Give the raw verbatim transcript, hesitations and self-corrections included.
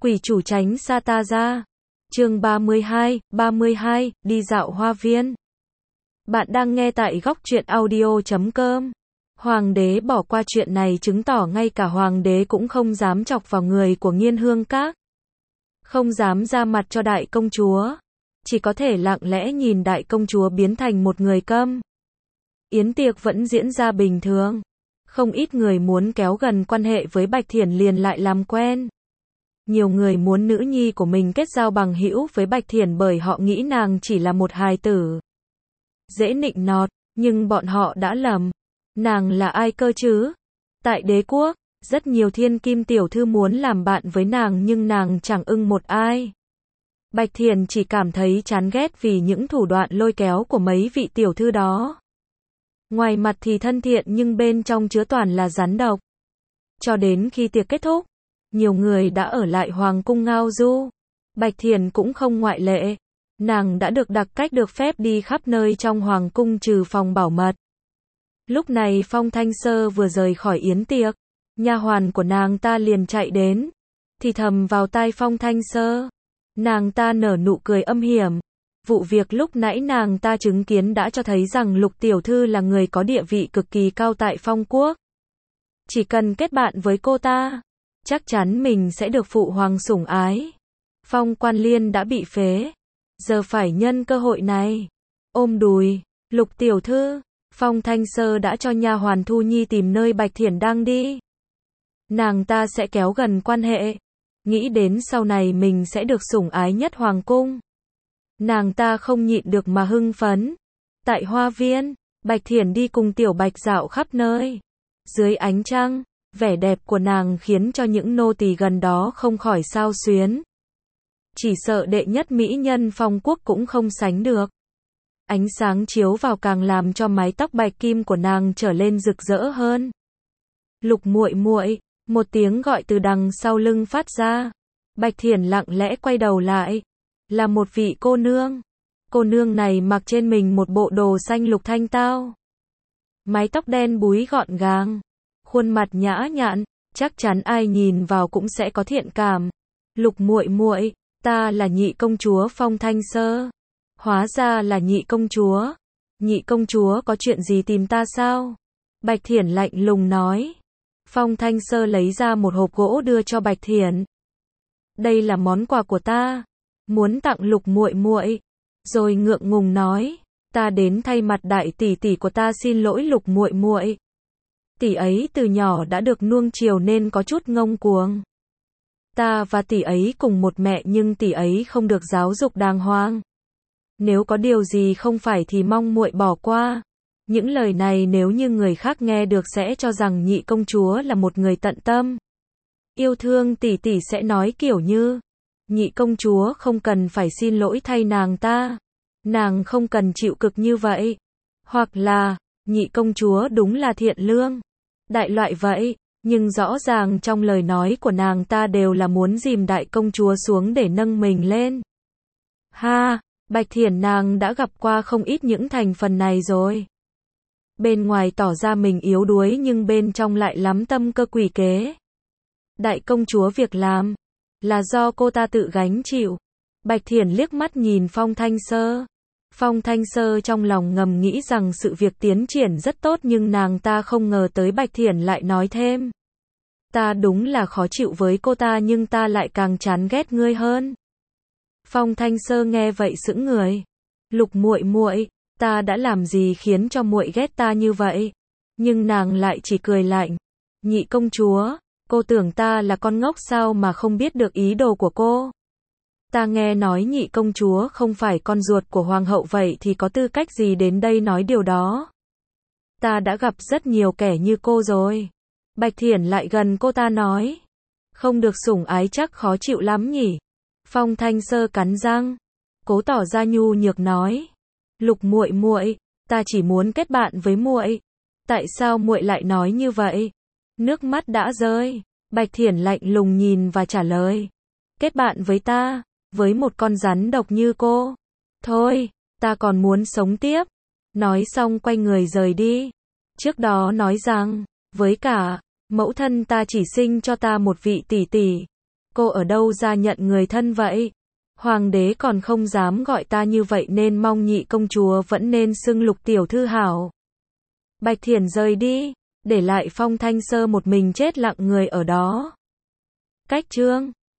Quỷ chủ tránh xa ta ra. Chương ba mươi hai, ba mươi hai, đi dạo hoa viên. Bạn đang nghe tại góc truyện audio chấm com. Hoàng đế bỏ qua chuyện này chứng tỏ ngay cả hoàng đế cũng không dám chọc vào người của Nghiên Hương Các. Không dám ra mặt cho đại công chúa. Chỉ có thể lặng lẽ nhìn đại công chúa biến thành một người câm. Yến tiệc vẫn diễn ra bình thường. Không ít người muốn kéo gần quan hệ với Bạch Thiển liền lại làm quen. Nhiều người muốn nữ nhi của mình kết giao bằng hữu với Bạch Thiển bởi họ nghĩ nàng chỉ là một hài tử. Dễ nịnh nọt, nhưng bọn họ đã lầm. Nàng là ai cơ chứ? Tại đế quốc, rất nhiều thiên kim tiểu thư muốn làm bạn với nàng nhưng nàng chẳng ưng một ai. Bạch Thiển chỉ cảm thấy chán ghét vì những thủ đoạn lôi kéo của mấy vị tiểu thư đó. Ngoài mặt thì thân thiện nhưng bên trong chứa toàn là rắn độc. Cho đến khi tiệc kết thúc, nhiều người đã ở lại hoàng cung ngao du. Bạch Thiển cũng không ngoại lệ. Nàng đã được đặc cách được phép đi khắp nơi trong hoàng cung trừ phòng bảo mật. Lúc này Phong Thanh Sơ vừa rời khỏi yến tiệc, nha hoàn của nàng ta liền chạy đến, thì thầm vào tai Phong Thanh Sơ. Nàng ta nở nụ cười âm hiểm. Vụ việc lúc nãy nàng ta chứng kiến đã cho thấy rằng Lục tiểu thư là người có địa vị cực kỳ cao tại Phong quốc. Chỉ cần kết bạn với cô ta, chắc chắn mình sẽ được phụ hoàng sủng ái. Phong Quan Liên đã bị phế, giờ phải nhân cơ hội này ôm đùi. Lục tiểu thư, Phong Thanh Sơ đã cho nha hoàn Thu Nhi tìm nơi Bạch Thiển đang đi. Nàng ta sẽ kéo gần quan hệ, nghĩ đến sau này mình sẽ được sủng ái nhất hoàng cung. Nàng ta không nhịn được mà hưng phấn. Tại hoa viên, Bạch Thiển đi cùng Tiểu Bạch dạo khắp nơi. Dưới ánh trăng, vẻ đẹp của nàng khiến cho những nô tỳ gần đó không khỏi xao xuyến. Chỉ sợ đệ nhất mỹ nhân Phong quốc cũng không sánh được. Ánh sáng chiếu vào càng làm cho mái tóc bạch kim của nàng trở lên rực rỡ hơn. Lục muội muội, một tiếng gọi từ đằng sau lưng phát ra. Bạch Thiển lặng lẽ quay đầu lại. Là một vị cô nương. Cô nương này mặc trên mình một bộ đồ xanh lục thanh tao. Mái tóc đen búi gọn gàng. Khuôn mặt nhã nhặn, chắc chắn ai nhìn vào cũng sẽ có thiện cảm. Lục muội muội, ta là nhị công chúa Phong Thanh Sơ. Hóa ra là nhị công chúa. Nhị công chúa có chuyện gì tìm ta sao? Bạch Thiển lạnh lùng nói. Phong Thanh Sơ lấy ra một hộp gỗ đưa cho Bạch Thiển. Đây là món quà của ta, muốn tặng Lục muội muội. Rồi ngượng ngùng nói, ta đến thay mặt đại tỷ tỷ của ta xin lỗi Lục muội muội. Tỷ ấy từ nhỏ đã được nuông chiều nên có chút ngông cuồng. Ta và tỷ ấy cùng một mẹ nhưng tỷ ấy không được giáo dục đàng hoàng. Nếu có điều gì không phải thì mong muội bỏ qua. Những lời này nếu như người khác nghe được sẽ cho rằng nhị công chúa là một người tận tâm. Yêu thương tỷ tỷ sẽ nói kiểu như, nhị công chúa không cần phải xin lỗi thay nàng ta. Nàng không cần chịu cực như vậy. Hoặc là, nhị công chúa đúng là thiện lương. Đại loại vậy, nhưng rõ ràng trong lời nói của nàng ta đều là muốn dìm đại công chúa xuống để nâng mình lên. Ha, Bạch Thiển nàng đã gặp qua không ít những thành phần này rồi. Bên ngoài tỏ ra mình yếu đuối nhưng bên trong lại lắm tâm cơ quỷ kế. Đại công chúa việc làm là do cô ta tự gánh chịu. Bạch Thiển liếc mắt nhìn Phong Thanh Sơ. Phong Thanh Sơ trong lòng ngầm nghĩ rằng sự việc tiến triển rất tốt nhưng nàng ta không ngờ tới Bạch Thiển lại nói thêm. Ta đúng là khó chịu với cô ta nhưng ta lại càng chán ghét ngươi hơn. Phong Thanh Sơ nghe vậy sững người. Lục muội muội, ta đã làm gì khiến cho muội ghét ta như vậy? Nhưng nàng lại chỉ cười lạnh. Nhị công chúa, cô tưởng ta là con ngốc sao mà không biết được ý đồ của cô? Ta nghe nói nhị công chúa không phải con ruột của hoàng hậu vậy thì có tư cách gì đến đây nói điều đó? Ta đã gặp rất nhiều kẻ như cô rồi. Bạch Thiển lại gần cô ta nói. Không được sủng ái chắc khó chịu lắm nhỉ? Phong Thanh Sơ cắn răng, cố tỏ ra nhu nhược nói. Lục muội muội, ta chỉ muốn kết bạn với muội. Tại sao muội lại nói như vậy? Nước mắt đã rơi. Bạch Thiển lạnh lùng nhìn và trả lời. Kết bạn với ta, với một con rắn độc như cô. Thôi, ta còn muốn sống tiếp. Nói xong quay người rời đi. Trước đó nói rằng, với cả, mẫu thân ta chỉ sinh cho ta một vị tỷ tỷ. Cô ở đâu ra nhận người thân vậy? Hoàng đế còn không dám gọi ta như vậy nên mong nhị công chúa vẫn nên xưng Lục tiểu thư hảo. Bạch Thiển rời đi, để lại Phong Thanh Sơ một mình chết lặng người ở đó. Cách chương